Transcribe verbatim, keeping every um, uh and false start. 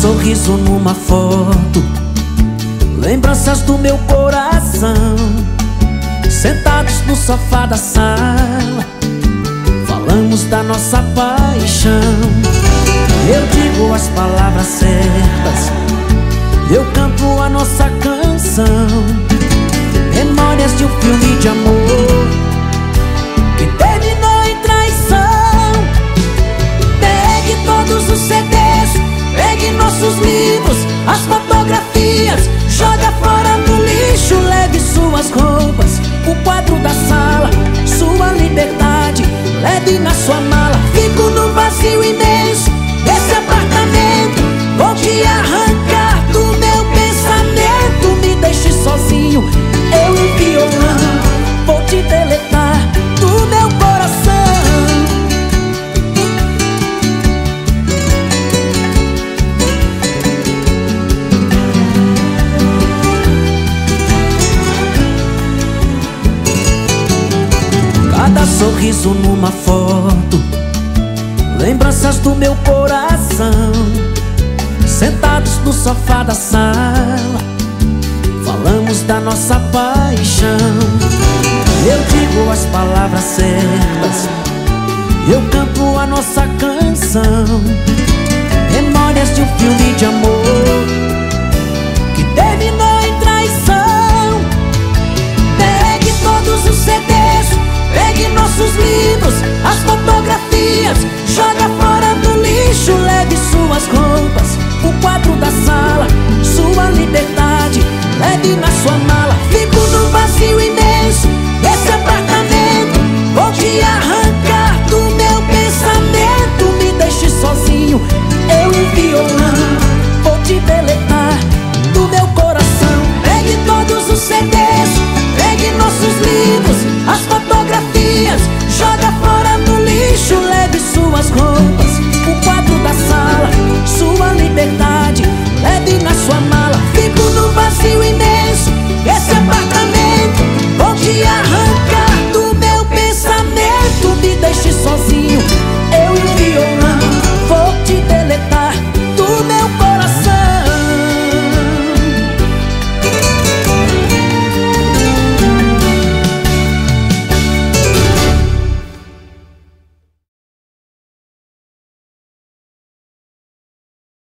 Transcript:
sorriso numa foto, lembranças do meu coração, sentados no sofá da sala, falamos da nossa paixão. Eu digo as palavras certas, eu canto a nossa canção, memórias de um filme de amor que terminou em traição. Pegue todos os C Ds, pegue nossos livros, as fotografias, joga fora no lixo. Leve suas roupas, o quadro da sala, sua liberdade, leve na sua mala. Fico no vazio imenso desse apartamento, vou te arrancar do meu pensamento. Me deixe sozinho, eu e violão, vou te deletar do meu coração. Cada sorriso numa foto, lembranças do meu coração, sentados no sofá da sala, falamos da nossa paixão. Eu digo as palavras certas, eu canto a nossa canção, memórias de um filme de amor que terminou em traição. Pegue todos os C Ds,